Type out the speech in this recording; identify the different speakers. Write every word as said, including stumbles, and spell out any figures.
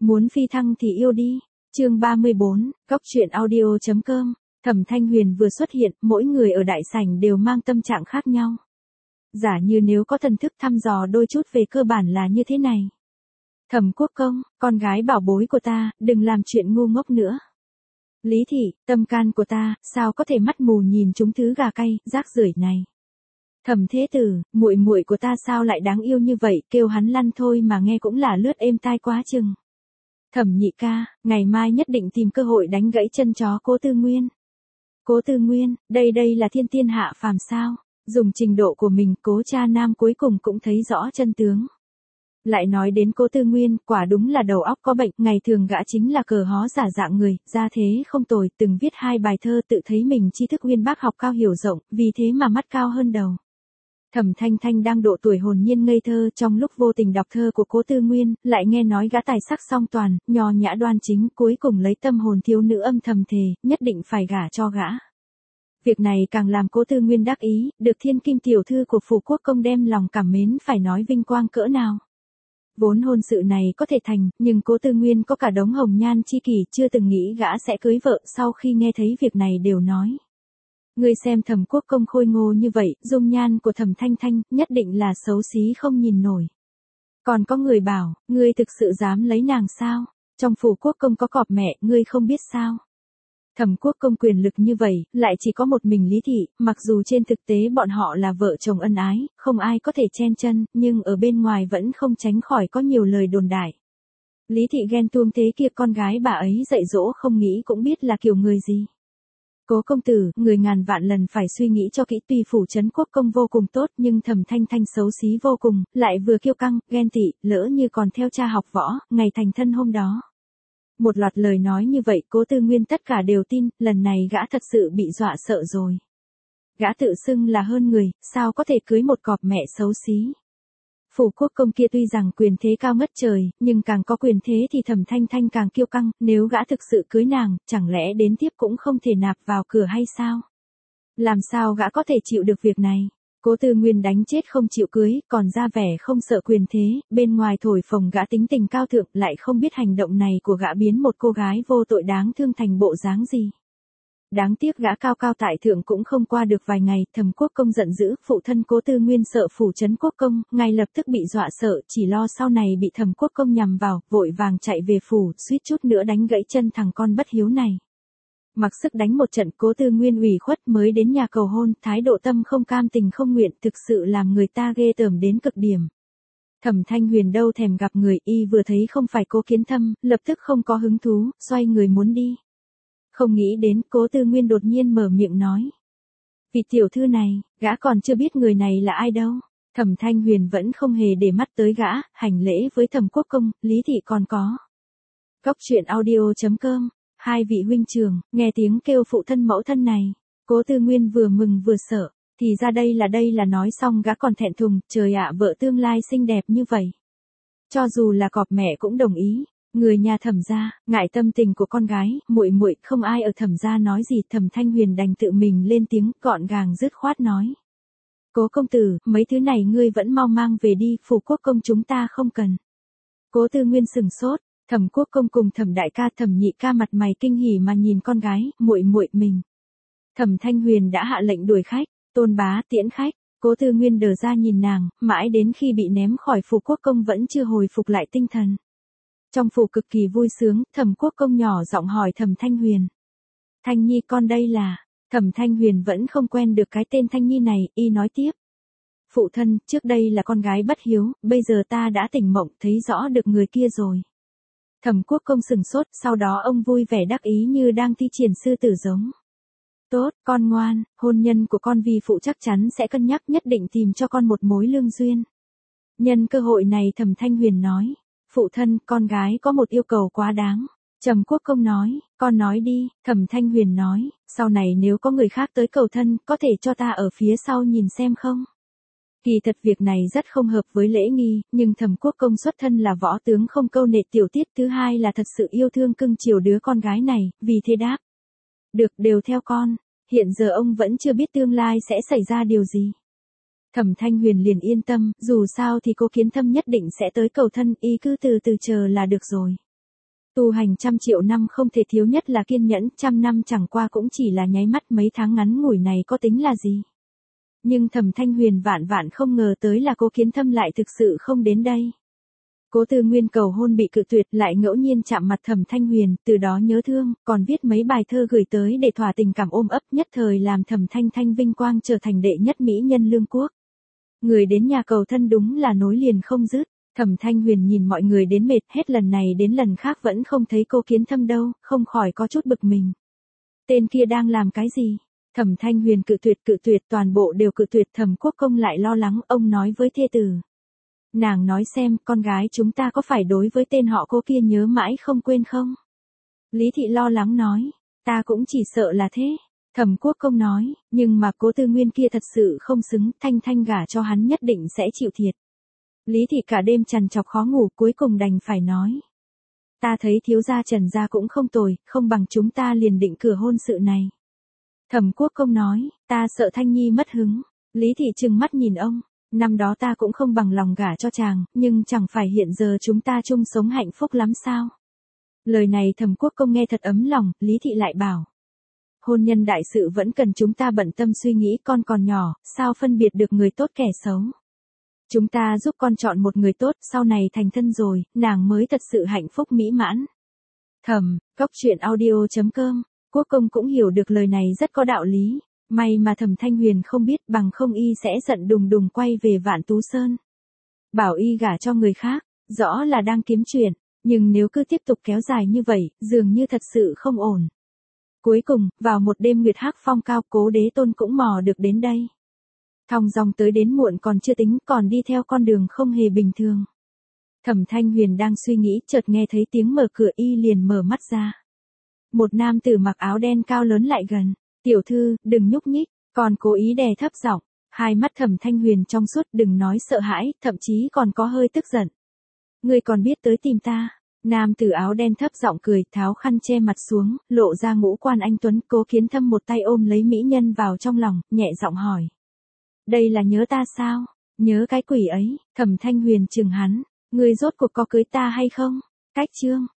Speaker 1: Muốn phi thăng thì yêu đi. Chương ba mươi bốn, Góc truyện audio chấm com. Thẩm Thanh Huyền vừa xuất hiện, mỗi người ở đại sảnh đều mang tâm trạng khác nhau. Giả như nếu có thần thức thăm dò đôi chút về cơ bản là như thế này. Thẩm Quốc Công, con gái bảo bối của ta, đừng làm chuyện ngu ngốc nữa. Lý Thị, tâm can của ta, sao có thể mắt mù nhìn chúng thứ gà cay, rác rưởi này. Thẩm Thế Tử, muội muội của ta sao lại đáng yêu như vậy, kêu hắn lăn thôi mà nghe cũng là lướt êm tai quá chừng. Thẩm Nhị ca, ngày mai nhất định tìm cơ hội đánh gãy chân chó Cố Tư Nguyên. Cố Tư Nguyên, đây đây là thiên tiên hạ phàm sao? Dùng trình độ của mình, Cố cha nam cuối cùng cũng thấy rõ chân tướng. Lại nói đến Cố Tư Nguyên, quả đúng là đầu óc có bệnh, ngày thường gã chính là cờ hó giả dạng người, ra thế không tồi, từng viết hai bài thơ tự thấy mình tri thức uyên bác học cao hiểu rộng, vì thế mà mắt cao hơn đầu. Thẩm Thanh Thanh đang độ tuổi hồn nhiên ngây thơ, trong lúc vô tình đọc thơ của Cố Tư Nguyên, lại nghe nói gã tài sắc song toàn, nho nhã đoan chính, cuối cùng lấy tâm hồn thiếu nữ âm thầm thề, nhất định phải gả cho gã. Việc này càng làm Cố Tư Nguyên đắc ý, được thiên kim tiểu thư của Phủ Quốc Công đem lòng cảm mến phải nói vinh quang cỡ nào. Vốn hôn sự này có thể thành, nhưng Cố Tư Nguyên có cả đống hồng nhan chi kỷ, chưa từng nghĩ gã sẽ cưới vợ, sau khi nghe thấy việc này đều nói. Ngươi xem Thẩm Quốc Công khôi ngô như vậy, dung nhan của Thẩm Thanh Thanh, nhất định là xấu xí không nhìn nổi. Còn có người bảo, ngươi thực sự dám lấy nàng sao? Trong Phủ Quốc Công có cọp mẹ, ngươi không biết sao? Thẩm Quốc Công quyền lực như vậy, lại chỉ có một mình Lý Thị, mặc dù trên thực tế bọn họ là vợ chồng ân ái, không ai có thể chen chân, nhưng ở bên ngoài vẫn không tránh khỏi có nhiều lời đồn đại. Lý Thị ghen tuông thế kia, con gái bà ấy dạy dỗ không nghĩ cũng biết là kiểu người gì. Cố công tử, người ngàn vạn lần phải suy nghĩ cho kỹ, tuy Phủ Trấn Quốc Công vô cùng tốt nhưng Thẩm Thanh Thanh xấu xí vô cùng, lại vừa kiêu căng, ghen tị, lỡ như còn theo cha học võ, ngày thành thân hôm đó. Một loạt lời nói như vậy, Cố Tư Nguyên tất cả đều tin, lần này gã thật sự bị dọa sợ rồi. Gã tự xưng là hơn người, sao có thể cưới một cọp mẹ xấu xí. Phủ Quốc Công kia tuy rằng quyền thế cao ngất trời, nhưng càng có quyền thế thì Thẩm Thanh Thanh càng kiêu căng, nếu gã thực sự cưới nàng, chẳng lẽ đến tiếp cũng không thể nạp vào cửa hay sao? Làm sao gã có thể chịu được việc này? Cố Tư Nguyên đánh chết không chịu cưới, còn ra vẻ không sợ quyền thế, bên ngoài thổi phồng gã tính tình cao thượng, lại không biết hành động này của gã biến một cô gái vô tội đáng thương thành bộ dáng gì. Đáng tiếc gã cao cao tại thượng cũng không qua được vài ngày, Thẩm Quốc Công giận dữ, phụ thân Cố Tư Nguyên sợ Phủ Trấn Quốc Công, ngay lập tức bị dọa sợ, chỉ lo sau này bị Thẩm Quốc Công nhằm vào, vội vàng chạy về phủ, suýt chút nữa đánh gãy chân thằng con bất hiếu này. Mặc sức đánh một trận, Cố Tư Nguyên ủy khuất mới đến nhà cầu hôn, thái độ tâm không cam tình không nguyện, thực sự làm người ta ghê tởm đến cực điểm. Thẩm Thanh Huyền đâu thèm gặp người, y vừa thấy không phải Cố Kiến Thâm, lập tức không có hứng thú, xoay người muốn đi. Không nghĩ đến, Cố Tư Nguyên đột nhiên mở miệng nói. Vị tiểu thư này, gã còn chưa biết người này là ai đâu. Thẩm Thanh Huyền vẫn không hề để mắt tới gã, hành lễ với Thẩm Quốc Công, Lý Thị còn có. Góc truyện audio chấm com. Hai vị huynh trưởng, nghe tiếng kêu phụ thân mẫu thân này. Cố Tư Nguyên vừa mừng vừa sợ, thì ra đây là đây là nói xong gã còn thẹn thùng, trời ạ, vợ tương lai xinh đẹp như vậy. Cho dù là cọp mẹ cũng đồng ý. Người nhà Thẩm gia, ngại tâm tình của con gái, muội muội, không ai ở Thẩm gia nói gì, Thẩm Thanh Huyền đành tự mình lên tiếng, gọn gàng dứt khoát nói. Cố công tử, mấy thứ này ngươi vẫn mau mang về đi, Phủ Quốc Công chúng ta không cần. Cố Tư Nguyên sừng sốt, Thẩm Quốc Công cùng Thẩm đại ca, Thẩm nhị ca mặt mày kinh hỉ mà nhìn con gái, muội muội mình. Thẩm Thanh Huyền đã hạ lệnh đuổi khách, Tôn bá tiễn khách. Cố Tư Nguyên đờ ra nhìn nàng, mãi đến khi bị ném khỏi Phủ Quốc Công vẫn chưa hồi phục lại tinh thần. Trong phủ cực kỳ vui sướng, Thẩm Quốc Công nhỏ giọng hỏi Thẩm Thanh Huyền. Thanh Nhi con đây là, Thẩm Thanh Huyền vẫn không quen được cái tên Thanh Nhi này, y nói tiếp. Phụ thân, trước đây là con gái bất hiếu, bây giờ ta đã tỉnh mộng, thấy rõ được người kia rồi. Thẩm Quốc Công sừng sốt, sau đó ông vui vẻ đắc ý như đang thi triển sư tử giống. Tốt, con ngoan, hôn nhân của con vi phụ chắc chắn sẽ cân nhắc, nhất định tìm cho con một mối lương duyên. Nhân cơ hội này Thẩm Thanh Huyền nói. Phụ thân, con gái có một yêu cầu quá đáng. Trầm Quốc Công nói, con nói đi, Thẩm Thanh Huyền nói, sau này nếu có người khác tới cầu thân, có thể cho ta ở phía sau nhìn xem không? Kỳ thật việc này rất không hợp với lễ nghi, nhưng Thẩm Quốc Công xuất thân là võ tướng không câu nệ tiểu tiết, thứ hai là thật sự yêu thương cưng chiều đứa con gái này, vì thế đáp. Được, đều theo con, hiện giờ ông vẫn chưa biết tương lai sẽ xảy ra điều gì. Thẩm Thanh Huyền liền yên tâm, dù sao thì Cố Kiến Thâm nhất định sẽ tới cầu thân, y cứ từ từ chờ là được rồi. Tu hành trăm triệu năm không thể thiếu nhất là kiên nhẫn, trăm năm chẳng qua cũng chỉ là nháy mắt, mấy tháng ngắn ngủi này có tính là gì. Nhưng Thẩm Thanh Huyền vạn vạn không ngờ tới là Cố Kiến Thâm lại thực sự không đến đây. Cố Tư Nguyên cầu hôn bị cự tuyệt, lại ngẫu nhiên chạm mặt Thẩm Thanh Huyền, từ đó nhớ thương, còn viết mấy bài thơ gửi tới để thỏa tình cảm ôm ấp, nhất thời làm Thẩm Thanh Thanh vinh quang trở thành đệ nhất mỹ nhân lương quốc. Người đến nhà cầu thân đúng là nối liền không dứt. Thẩm Thanh Huyền nhìn mọi người đến mệt, hết lần này đến lần khác vẫn không thấy Cố Kiến Thâm đâu, không khỏi có chút bực mình. Tên kia đang làm cái gì? Thẩm Thanh Huyền cự tuyệt cự tuyệt, toàn bộ đều cự tuyệt. Thẩm Quốc Công lại lo lắng, ông nói với thê tử. Nàng nói xem, con gái chúng ta có phải đối với tên họ Cố kia nhớ mãi không quên không? Lý Thị lo lắng nói, ta cũng chỉ sợ là thế. Thẩm Quốc Công nói, nhưng mà Cố Tư Nguyên kia thật sự không xứng, Thanh Thanh gả cho hắn nhất định sẽ chịu thiệt. Lý Thị cả đêm trằn trọc khó ngủ, cuối cùng đành phải nói. Ta thấy thiếu gia Trần gia cũng không tồi, không bằng chúng ta liền định cửa hôn sự này. Thẩm Quốc Công nói, ta sợ Thanh Nhi mất hứng. Lý Thị trừng mắt nhìn ông, năm đó ta cũng không bằng lòng gả cho chàng, nhưng chẳng phải hiện giờ chúng ta chung sống hạnh phúc lắm sao? Lời này Thẩm Quốc Công nghe thật ấm lòng, Lý Thị lại bảo. Hôn nhân đại sự vẫn cần chúng ta bận tâm suy nghĩ, con còn nhỏ, sao phân biệt được người tốt kẻ xấu. Chúng ta giúp con chọn một người tốt, sau này thành thân rồi, nàng mới thật sự hạnh phúc mỹ mãn. Thẩm, Cốc Truyện Audio chấm com, Quốc Công cũng hiểu được lời này rất có đạo lý, may mà Thẩm Thanh Huyền không biết, bằng không y sẽ giận đùng đùng quay về Vạn Tú Sơn. Bảo y gả cho người khác, rõ là đang kiếm chuyện, nhưng nếu cứ tiếp tục kéo dài như vậy, dường như thật sự không ổn. Cuối cùng, vào một đêm nguyệt hắc phong cao, Cố Đế Tôn cũng mò được đến đây. Thong dong tới đến muộn còn chưa tính, còn đi theo con đường không hề bình thường. Thẩm Thanh Huyền đang suy nghĩ, chợt nghe thấy tiếng mở cửa, y liền mở mắt ra. Một nam tử mặc áo đen cao lớn lại gần. Tiểu thư, đừng nhúc nhích, còn cố ý đè thấp giọng. Hai mắt Thẩm Thanh Huyền trong suốt, đừng nói sợ hãi, thậm chí còn có hơi tức giận. Ngươi còn biết tới tìm ta? Nam tử áo đen thấp giọng cười, tháo khăn che mặt xuống, lộ ra ngũ quan anh tuấn. Cố Kiến Thâm một tay ôm lấy mỹ nhân vào trong lòng, nhẹ giọng hỏi. Đây là nhớ ta sao? Nhớ cái quỷ ấy. Thẩm Thanh Huyền chừng hắn, ngươi rốt cuộc có cưới ta hay không? Cách chương